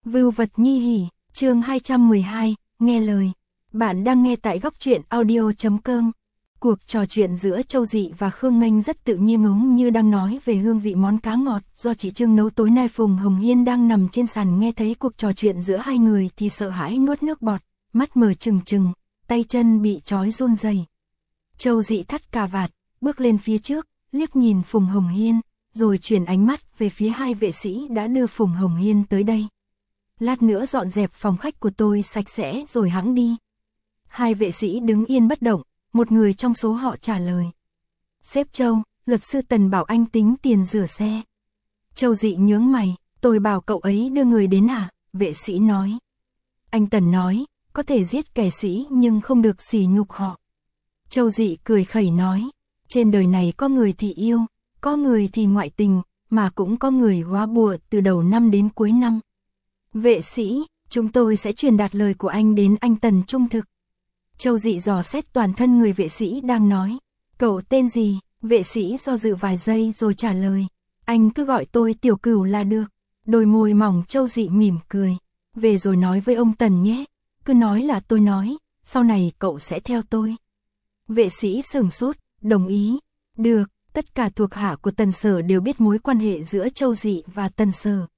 Vưu vật nhi hỉ, chương 212, nghe lời. Bạn đang nghe tại góc truyện audio.com. Cuộc trò chuyện giữa Châu Dị và Khương Nghênh rất tự nhiên, giống như đang nói về hương vị món cá ngọt do chị Trương nấu tối nay. Phùng Hồng Hiên đang nằm trên sàn nghe thấy cuộc trò chuyện giữa hai người thì sợ hãi nuốt nước bọt, mắt mở trừng trừng, tay chân bị trói run rẩy. Châu Dị thắt cà vạt, bước lên phía trước, liếc nhìn Phùng Hồng Hiên, rồi chuyển ánh mắt về phía hai vệ sĩ đã đưa Phùng Hồng Hiên tới đây. Lát nữa dọn dẹp phòng khách của tôi sạch sẽ rồi hẵng đi. Hai vệ sĩ đứng yên bất động, một người trong số họ trả lời. Sếp Châu, luật sư Tần bảo anh tính tiền rửa xe. Châu Dị nhướng mày, tôi bảo cậu ấy đưa người đến à? Vệ sĩ nói. Anh Tần nói, có thể giết kẻ sĩ nhưng không được sỉ nhục họ. Châu Dị cười khẩy nói, trên đời này có người thì yêu, có người thì ngoại tình, mà cũng có người góa bùa từ đầu năm đến cuối năm. Vệ sĩ, chúng tôi sẽ truyền đạt lời của anh đến anh Tần trung thực. Châu Dị dò xét toàn thân người vệ sĩ đang nói. Cậu tên gì? Vệ sĩ do dự vài giây rồi trả lời. Anh cứ gọi tôi Tiểu Cửu là được. Đôi môi mỏng Châu Dị mỉm cười. Về rồi nói với ông Tần nhé. Cứ nói là tôi nói, sau này cậu sẽ theo tôi. Vệ sĩ sửng sốt, đồng ý. Được, tất cả thuộc hạ của Tần Sở đều biết mối quan hệ giữa Châu Dị và Tần Sở.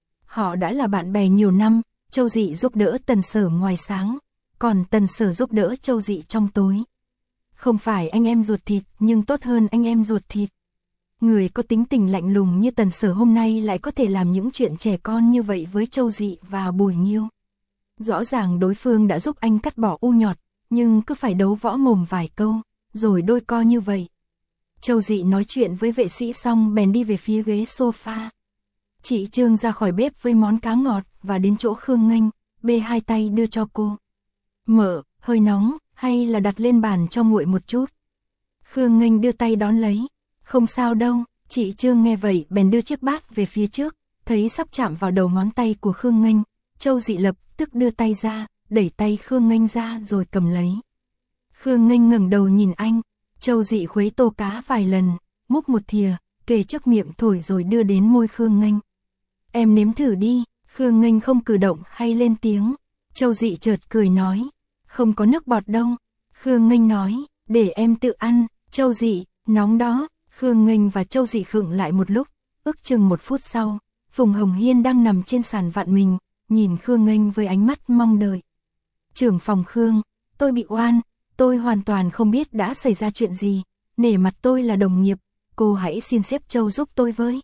Họ đã là bạn bè nhiều năm, Châu Dị giúp đỡ Tần Sở ngoài sáng, còn Tần Sở giúp đỡ Châu Dị trong tối. Không phải anh em ruột thịt, nhưng tốt hơn anh em ruột thịt. Người có tính tình lạnh lùng như Tần Sở hôm nay lại có thể làm những chuyện trẻ con như vậy với Châu Dị và Bùi Nghiêu. Rõ ràng đối phương đã giúp anh cắt bỏ u nhọt, nhưng cứ phải đấu võ mồm vài câu, rồi đôi co như vậy. Châu Dị nói chuyện với vệ sĩ xong bèn đi về phía ghế sofa. Chị Trương ra khỏi bếp với món cá ngọt và đến chỗ Khương Nghênh, bê hai tay đưa cho cô. Mợ, hơi nóng, hay là đặt lên bàn cho nguội một chút? Khương Nghênh đưa tay đón lấy. Không sao đâu, chị Trương nghe vậy bèn đưa chiếc bát về phía trước, thấy sắp chạm vào đầu ngón tay của Khương Nghênh. Châu Dị lập tức đưa tay ra, đẩy tay Khương Nghênh ra rồi cầm lấy. Khương Nghênh ngẩng đầu nhìn anh, Châu Dị khuấy tô cá vài lần, múc một thìa, kề trước miệng thổi rồi đưa đến môi Khương Nghênh. Em nếm thử đi. Khương Nghênh không cử động hay lên tiếng. Châu Dị chợt cười nói, không có nước bọt đâu. Khương Nghênh nói, để em tự ăn. Châu Dị, nóng đó. Khương Nghênh và Châu Dị khựng lại một lúc, ước chừng một phút sau, Phùng Hồng Hiên đang nằm trên sàn vặn mình, nhìn Khương Nghênh với ánh mắt mong đợi. Trưởng phòng Khương, tôi bị oan, tôi hoàn toàn không biết đã xảy ra chuyện gì, nể mặt tôi là đồng nghiệp, cô hãy xin sếp Châu giúp tôi với.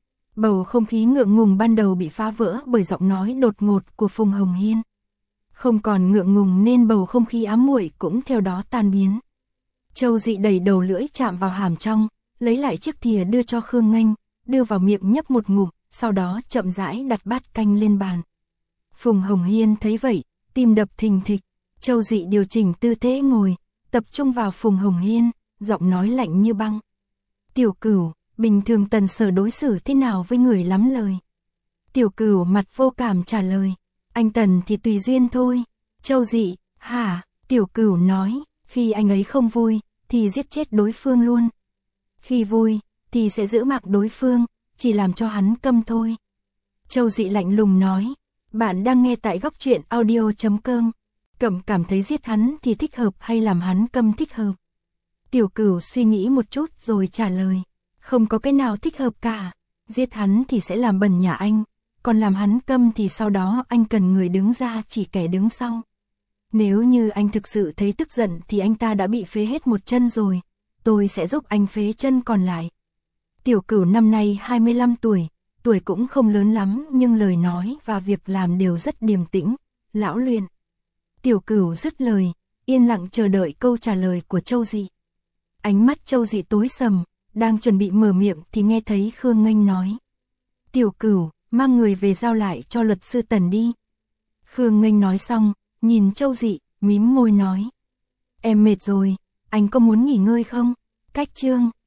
Bầu không khí ngượng ngùng ban đầu bị phá vỡ bởi giọng nói đột ngột của Phùng Hồng Hiên. Không còn ngượng ngùng nên bầu không khí ám muội cũng theo đó tan biến. Châu Dị đẩy đầu lưỡi chạm vào hàm trong, lấy lại chiếc thìa đưa cho Khương Nghênh, đưa vào miệng nhấp một ngụm, sau đó chậm rãi đặt bát canh lên bàn. Phùng Hồng Hiên thấy vậy, tim đập thình thịch. Châu Dị điều chỉnh tư thế ngồi, tập trung vào Phùng Hồng Hiên, giọng nói lạnh như băng. Tiểu Cửu, bình thường Tần Sở đối xử thế nào với người lắm lời? Tiểu Cửu mặt vô cảm trả lời, anh Tần thì tùy duyên thôi. Châu Dị, hả? Tiểu Cửu nói, khi anh ấy không vui, thì giết chết đối phương luôn. Khi vui, thì sẽ giữ mạng đối phương, chỉ làm cho hắn câm thôi. Châu Dị lạnh lùng nói, bạn đang nghe tại góc truyện audio.com. Cậu cảm thấy giết hắn thì thích hợp hay làm hắn câm thích hợp? Tiểu Cửu suy nghĩ một chút rồi trả lời, không có cái nào thích hợp cả. Giết hắn thì sẽ làm bẩn nhà anh, còn làm hắn câm thì sau đó anh cần người đứng ra chỉ kẻ đứng sau. Nếu như anh thực sự thấy tức giận thì anh ta đã bị phế hết một chân rồi, tôi sẽ giúp anh phế chân còn lại. Tiểu Cửu năm nay 25 tuổi, tuổi cũng không lớn lắm nhưng lời nói và việc làm đều rất điềm tĩnh, lão luyện. Tiểu Cửu dứt lời, yên lặng chờ đợi câu trả lời của Châu Dị. Ánh mắt Châu Dị tối sầm, đang chuẩn bị mở miệng thì nghe thấy Khương Nghênh nói. Tiểu Cửu, mang người về giao lại cho luật sư Tần đi. Khương Nghênh nói xong, nhìn Châu Dị, mím môi nói. Em mệt rồi, anh có muốn nghỉ ngơi không? Cách Trương,